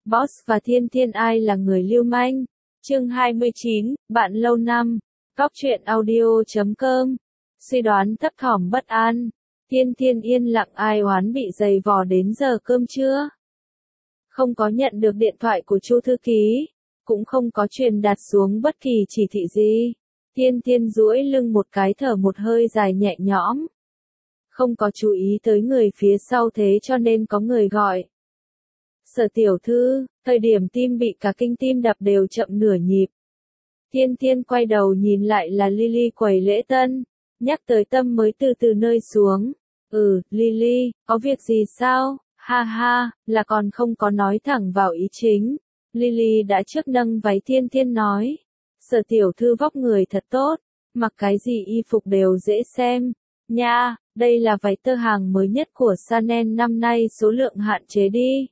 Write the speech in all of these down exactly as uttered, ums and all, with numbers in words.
Boss và Thiên Thiên ai là người lưu manh? Chương hai mươi chín, bạn lâu năm. Góc truyện audio chấm com. Suy đoán thấp thỏm bất an. Thiên Thiên yên lặng ai oán bị giày vò đến giờ cơm trưa. Không có nhận được điện thoại của Chu thư ký, cũng không có truyền đạt xuống bất kỳ chỉ thị gì. Thiên Thiên duỗi lưng một cái thở một hơi dài nhẹ nhõm. Không có chú ý tới người phía sau thế cho nên có người gọi. Sở tiểu thư, thời điểm tim bị cả kinh tim đập đều chậm nửa nhịp. Thiên Thiên quay đầu nhìn lại là Lily quầy lễ tân, nhắc tới tâm mới từ từ nơi xuống. Ừ, Lily, có việc gì sao? Ha ha, là còn không có nói thẳng vào ý chính. Lily đã trước nâng váy Thiên Thiên nói. Sở tiểu thư vóc người thật tốt, mặc cái gì y phục đều dễ xem. Nha, đây là váy tơ hàng mới nhất của Chanel năm nay số lượng hạn chế đi.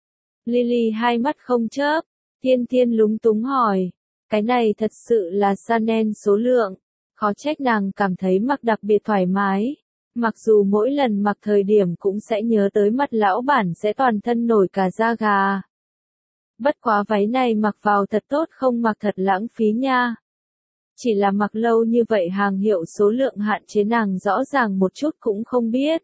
Lily hai mắt không chớp, Thiên Thiên lúng túng hỏi. Cái này thật sự là Chanel số lượng, khó trách nàng cảm thấy mặc đặc biệt thoải mái. Mặc dù mỗi lần mặc thời điểm cũng sẽ nhớ tới mặt lão bản sẽ toàn thân nổi cả da gà. Bất quá váy này mặc vào thật tốt không mặc thật lãng phí nha. Chỉ là mặc lâu như vậy hàng hiệu số lượng hạn chế nàng rõ ràng một chút cũng không biết.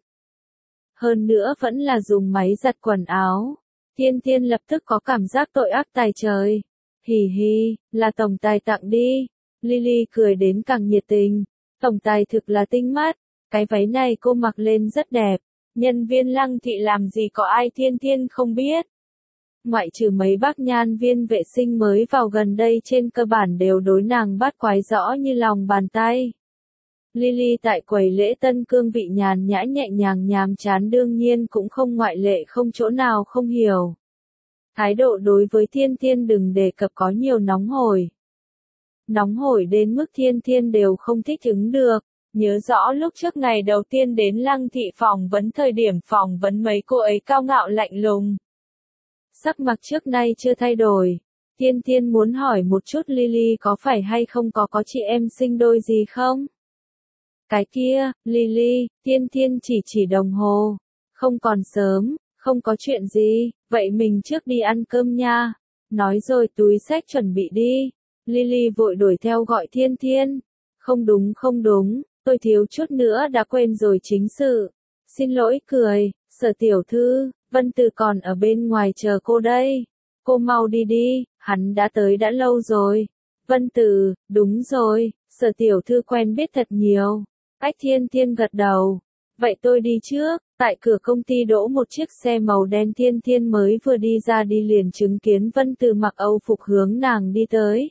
Hơn nữa vẫn là dùng máy giặt quần áo. Thiên Thiên lập tức có cảm giác tội ác tài trời. Hì hì, là tổng tài tặng đi. Lily cười đến càng nhiệt tình. Tổng tài thực là tinh mắt. Cái váy này cô mặc lên rất đẹp. Nhân viên Lăng Thị làm gì có ai Thiên Thiên không biết. Ngoại trừ mấy bác nhan viên vệ sinh mới vào gần đây trên cơ bản đều đối nàng bắt quái rõ như lòng bàn tay. Lily tại quầy lễ tân cương vị nhàn nhã nhẹ nhàng nhàm chán đương nhiên cũng không ngoại lệ không chỗ nào không hiểu. Thái độ đối với Thiên Thiên đừng đề cập có nhiều nóng hổi. Nóng hổi đến mức Thiên Thiên đều không thích ứng được. Nhớ rõ lúc trước ngày đầu tiên đến Lăng Thị phỏng vấn thời điểm phỏng vấn mấy cô ấy cao ngạo lạnh lùng. Sắc mặt trước nay chưa thay đổi. Thiên Thiên muốn hỏi một chút Lily có phải hay không có có chị em sinh đôi gì không? Cái kia, Lily, Thiên Thiên chỉ chỉ đồng hồ. Không còn sớm, không có chuyện gì, vậy mình trước đi ăn cơm nha. Nói rồi túi xách chuẩn bị đi. Lily vội đuổi theo gọi Thiên Thiên. Không đúng không đúng, tôi thiếu chút nữa đã quên rồi chính sự. Xin lỗi cười, Sở tiểu thư, Vân Từ còn ở bên ngoài chờ cô đây. Cô mau đi đi, hắn đã tới đã lâu rồi. Vân Từ, đúng rồi, Sở tiểu thư quen biết thật nhiều. Ách Thiên Thiên gật đầu. Vậy tôi đi trước. Tại cửa công ty đỗ một chiếc xe màu đen Thiên Thiên mới vừa đi ra đi liền chứng kiến Vân Từ mặc Âu phục hướng nàng đi tới.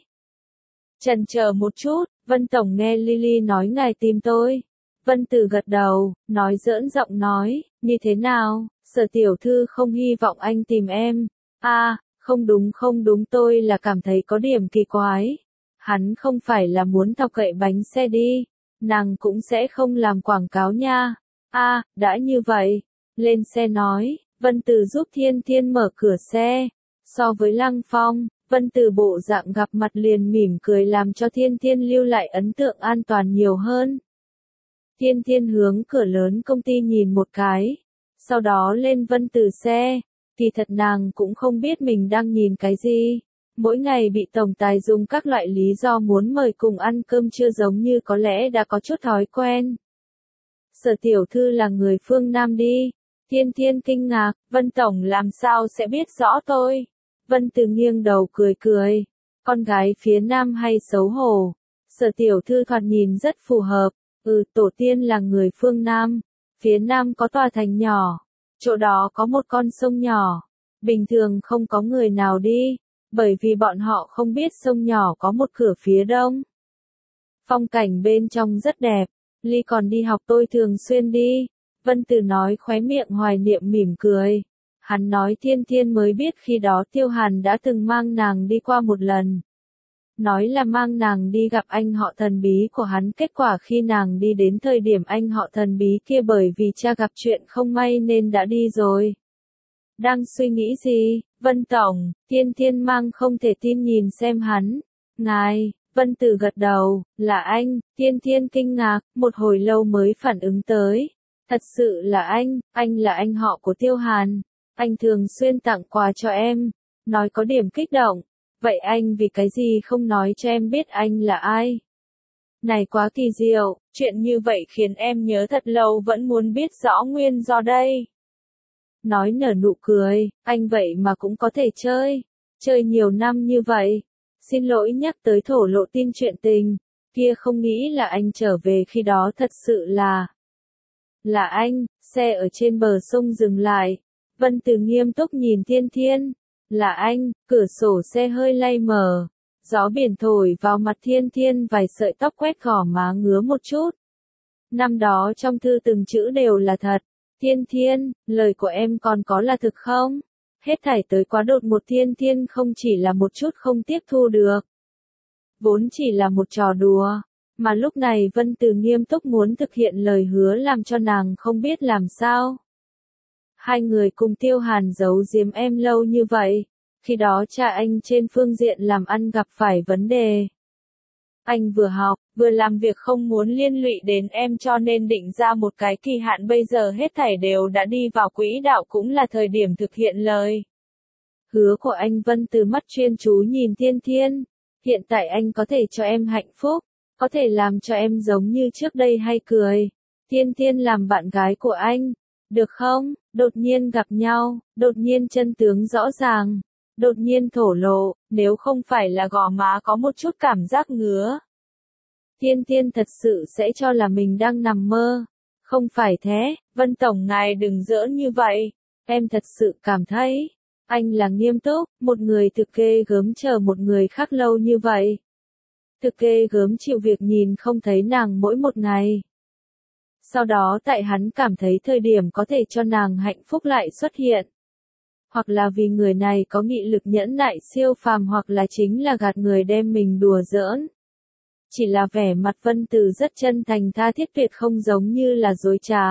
Chần chờ một chút, Vân Tổng nghe Lily nói ngài tìm tôi. Vân Từ gật đầu, nói giỡn giọng nói, như thế nào, Sở tiểu thư không hy vọng anh tìm em. À, không đúng không đúng tôi là cảm thấy có điểm kỳ quái. Hắn không phải là muốn thọc cậy bánh xe đi. Nàng cũng sẽ không làm quảng cáo nha. À, đã như vậy. Lên xe nói, Vân Từ giúp Thiên Thiên mở cửa xe. So với Lăng Phong, Vân Từ bộ dạng gặp mặt liền mỉm cười làm cho Thiên Thiên lưu lại ấn tượng an toàn nhiều hơn. Thiên Thiên hướng cửa lớn công ty nhìn một cái. Sau đó lên Vân Từ xe. Thì thật nàng cũng không biết mình đang nhìn cái gì. Mỗi ngày bị tổng tài dùng các loại lý do muốn mời cùng ăn cơm trưa giống như có lẽ đã có chút thói quen. Sở tiểu thư là người phương Nam đi. Thiên Thiên kinh ngạc, Vân Tổng làm sao sẽ biết rõ tôi. Vân Từ nghiêng đầu cười cười. Con gái phía Nam hay xấu hổ. Sở tiểu thư thoạt nhìn rất phù hợp. Ừ, tổ tiên là người phương Nam. Phía Nam có tòa thành nhỏ. Chỗ đó có một con sông nhỏ. Bình thường không có người nào đi. Bởi vì bọn họ không biết sông nhỏ có một cửa phía đông. Phong cảnh bên trong rất đẹp. Ly còn đi học tôi thường xuyên đi. Vân Từ nói khóe miệng hoài niệm mỉm cười. Hắn nói Thiên Thiên mới biết khi đó Tiêu Hàn đã từng mang nàng đi qua một lần. Nói là mang nàng đi gặp anh họ thần bí của hắn, kết quả khi nàng đi đến thời điểm anh họ thần bí kia bởi vì cha gặp chuyện không may nên đã đi rồi. Đang suy nghĩ gì, Vân Tổng? Thiên Thiên mang không thể tin nhìn xem hắn. Ngài, Vân Từ gật đầu, là anh. Thiên Thiên kinh ngạc, một hồi lâu mới phản ứng tới. Thật sự là anh, anh là anh họ của Tiêu Hàn. Anh thường xuyên tặng quà cho em. nói có điểm kích động. Vậy anh vì cái gì không nói cho em biết anh là ai? Này quá kỳ diệu, chuyện như vậy khiến em nhớ thật lâu vẫn muốn biết rõ nguyên do đây. Nói nở nụ cười, anh vậy mà cũng có thể chơi. Chơi nhiều năm như vậy. Xin lỗi nhắc tới thổ lộ tin chuyện tình. Kia không nghĩ là anh trở về khi đó thật sự là. Là anh, xe ở trên bờ sông dừng lại. Vân Từ nghiêm túc nhìn Thiên Thiên. Là anh, cửa sổ xe hơi lay mở. Gió biển thổi vào mặt Thiên Thiên vài sợi tóc quét gò má ngứa một chút. Năm đó trong thư từng chữ đều là thật. Thiên Thiên, lời của em còn có là thực không? Hết thảy tới quá đột một Thiên Thiên không chỉ là một chút không tiếp thu được. Vốn chỉ là một trò đùa. Mà lúc này Vân Từ nghiêm túc muốn thực hiện lời hứa làm cho nàng không biết làm sao. Hai người cùng Tiêu Hàn giấu giếm em lâu như vậy. Khi đó cha anh trên phương diện làm ăn gặp phải vấn đề. Anh vừa học, vừa làm việc không muốn liên lụy đến em cho nên định ra một cái kỳ hạn bây giờ hết thảy đều đã đi vào quỹ đạo cũng là thời điểm thực hiện lời. Hứa của anh. Vân Từ mắt chuyên chú nhìn Thiên Thiên. Hiện tại anh có thể cho em hạnh phúc, có thể làm cho em giống như trước đây hay cười. Thiên Thiên làm bạn gái của anh, được không? Đột nhiên gặp nhau, đột nhiên chân tướng rõ ràng. Đột nhiên thổ lộ, nếu không phải là gò má có một chút cảm giác ngứa. Thiên Thiên thật sự sẽ cho là mình đang nằm mơ. Không phải thế, Vân Tổng ngài đừng giỡn như vậy. Em thật sự cảm thấy, anh là nghiêm túc, một người thực ghê gớm chờ một người khác lâu như vậy. Thực ghê gớm chịu việc nhìn không thấy nàng mỗi một ngày. Sau đó tại hắn cảm thấy thời điểm có thể cho nàng hạnh phúc lại xuất hiện. Hoặc là vì người này có nghị lực nhẫn nại siêu phàm hoặc là chính là gạt người đem mình đùa giỡn. Chỉ là vẻ mặt Vân Từ rất chân thành tha thiết tuyệt không giống như là dối trá.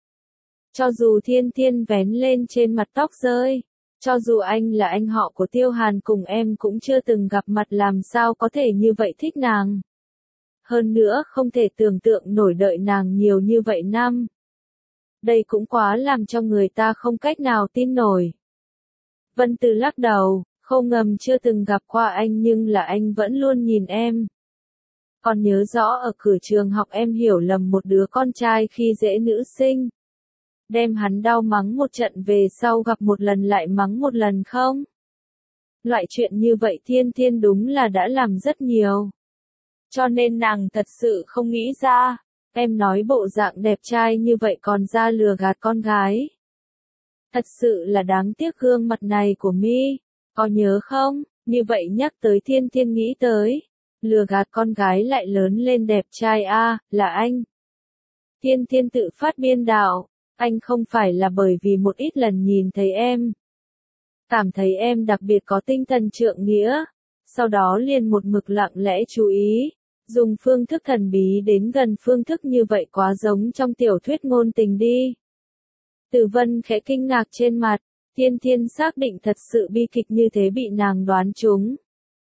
Cho dù Thiên Thiên vén lên trên mặt tóc rơi, cho dù anh là anh họ của Tiêu Hàn cùng em cũng chưa từng gặp mặt làm sao có thể như vậy thích nàng. Hơn nữa không thể tưởng tượng nổi đợi nàng nhiều như vậy năm. Đây cũng quá làm cho người ta không cách nào tin nổi. Vân Từ lắc đầu, không ngầm chưa từng gặp qua anh nhưng là anh vẫn luôn nhìn em. Còn nhớ rõ ở cửa trường học em hiểu lầm một đứa con trai khi dễ nữ sinh. Đem hắn đau mắng một trận về sau gặp một lần lại mắng một lần không? Loại chuyện như vậy Thiên Thiên đúng là đã làm rất nhiều. Cho nên nàng thật sự không nghĩ ra. Em nói bộ dạng đẹp trai như vậy còn ra lừa gạt con gái. Thật sự là đáng tiếc gương mặt này của mi. Có nhớ không? Như vậy nhắc tới Thiên Thiên nghĩ tới. Lừa gạt con gái lại lớn lên đẹp trai a à, là anh. Thiên Thiên tự phát biên đạo. Anh không phải là bởi vì một ít lần nhìn thấy em. Cảm thấy em đặc biệt có tinh thần trượng nghĩa. Sau đó liền một mực lặng lẽ chú ý. Dùng phương thức thần bí đến gần phương thức như vậy quá giống trong tiểu thuyết ngôn tình đi. Từ Vân khẽ kinh ngạc trên mặt. Thiên Thiên xác định thật sự bi kịch như thế bị nàng đoán trúng.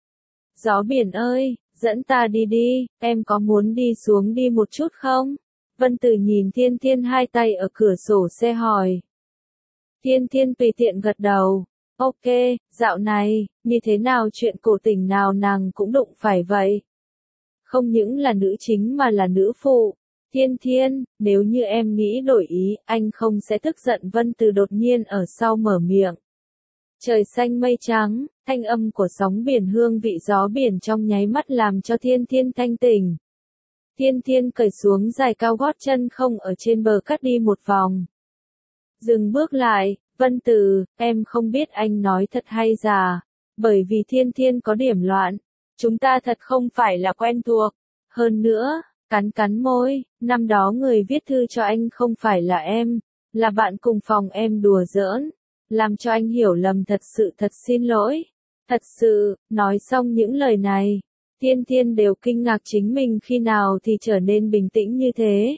Gió biển ơi, dẫn ta đi đi, em có muốn đi xuống đi một chút không? Vân Từ nhìn Thiên Thiên hai tay ở cửa sổ xe hỏi. Thiên Thiên tùy tiện gật đầu. Ok, dạo này, như thế nào chuyện cổ tình nào nàng cũng đụng phải vậy. Không những là nữ chính mà là nữ phụ. Thiên Thiên, nếu như em nghĩ đổi ý, anh không sẽ tức giận. Vân Từ đột nhiên ở sau mở miệng. Trời xanh mây trắng, thanh âm của sóng biển hương vị gió biển trong nháy mắt làm cho Thiên Thiên thanh tỉnh. Thiên Thiên cởi xuống giày cao gót chân không ở trên bờ cắt đi một vòng. Dừng bước lại, Vân Từ, em không biết anh nói thật hay giả, bởi vì Thiên Thiên có điểm loạn. Chúng ta thật không phải là quen thuộc. Hơn nữa, cắn cắn môi, năm đó người viết thư cho anh không phải là em, là bạn cùng phòng em đùa giỡn. Làm cho anh hiểu lầm thật sự thật xin lỗi. Thật sự, nói xong những lời này. Thiên Thiên đều kinh ngạc chính mình khi nào thì trở nên bình tĩnh như thế.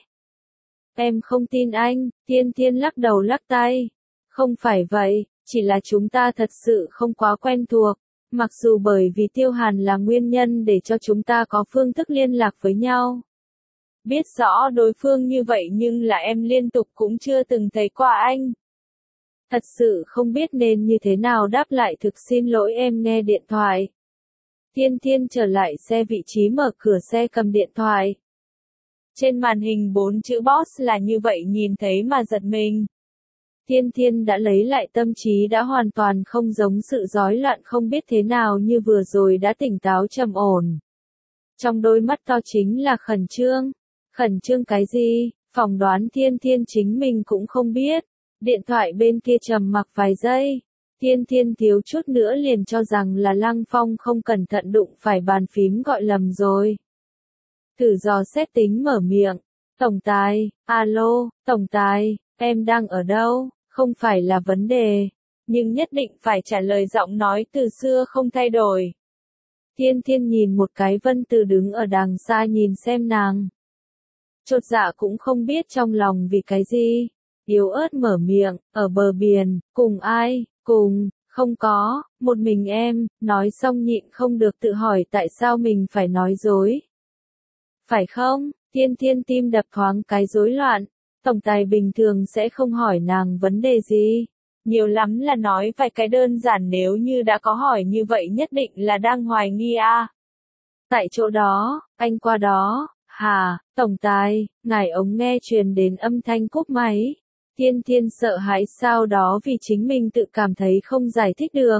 Em không tin anh, Thiên Thiên lắc đầu lắc tay. Không phải vậy, chỉ là chúng ta thật sự không quá quen thuộc. Mặc dù bởi vì Tiêu Hàn là nguyên nhân để cho chúng ta có phương thức liên lạc với nhau. Biết rõ đối phương như vậy nhưng là em liên tục cũng chưa từng thấy qua anh. Thật sự không biết nên như thế nào đáp lại, thực xin lỗi em nghe điện thoại. Thiên Thiên trở lại xe, vị trí mở cửa xe, cầm điện thoại. Trên màn hình bốn chữ boss là như vậy, nhìn thấy mà giật mình. Thiên Thiên đã lấy lại tâm trí, đã hoàn toàn không giống sự rối loạn không biết thế nào như vừa rồi, đã tỉnh táo trầm ổn. Trong đôi mắt to chính là khẩn trương. Khẩn trương cái gì? Phỏng đoán Thiên Thiên chính mình cũng không biết. Điện thoại bên kia trầm mặc vài giây. Thiên Thiên thiếu chút nữa liền cho rằng là Lăng Phong không cẩn thận đụng phải bàn phím gọi lầm rồi. Thử dò xét tính mở miệng. Tổng tài, alo, tổng tài, em đang ở đâu? Không phải là vấn đề. Nhưng nhất định phải trả lời, giọng nói từ xưa không thay đổi. Thiên Thiên nhìn một cái Vân Từ đứng ở đằng xa nhìn xem nàng. Chột dạ cũng không biết trong lòng vì cái gì. Yếu ớt mở miệng, ở bờ biển, cùng ai, cùng, không có, một mình em, nói xong nhịn không được tự hỏi tại sao mình phải nói dối. Phải không? Thiên Thiên tim đập thoáng cái rối loạn. Tổng tài bình thường sẽ không hỏi nàng vấn đề gì. Nhiều lắm là nói vài cái đơn giản, nếu như đã có hỏi như vậy nhất định là đang hoài nghi à. Tại chỗ đó, anh qua đó, hà, tổng tài, ngài ống nghe truyền đến âm thanh cúp máy. Thiên Thiên sợ hãi sau đó vì chính mình tự cảm thấy không giải thích được.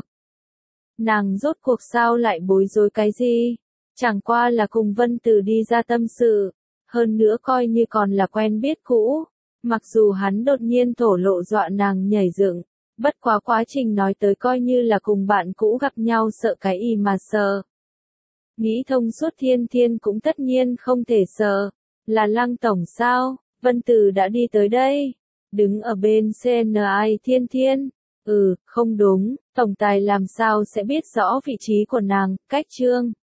Nàng rốt cuộc sao lại bối rối cái gì? Chẳng qua là cùng Vân Từ đi ra tâm sự. Hơn nữa coi như còn là quen biết cũ. Mặc dù hắn đột nhiên thổ lộ dọa nàng nhảy dựng. Bất quá quá trình nói tới coi như là cùng bạn cũ gặp nhau, sợ cái y mà sợ. Nghĩ thông suốt Thiên Thiên cũng tất nhiên không thể sợ. Là Lăng tổng sao? Vân Từ đã đi tới đây. Đứng ở bên xê en i Thiên Thiên. Ừ, không đúng, tổng tài làm sao sẽ biết rõ vị trí của nàng, cách chương.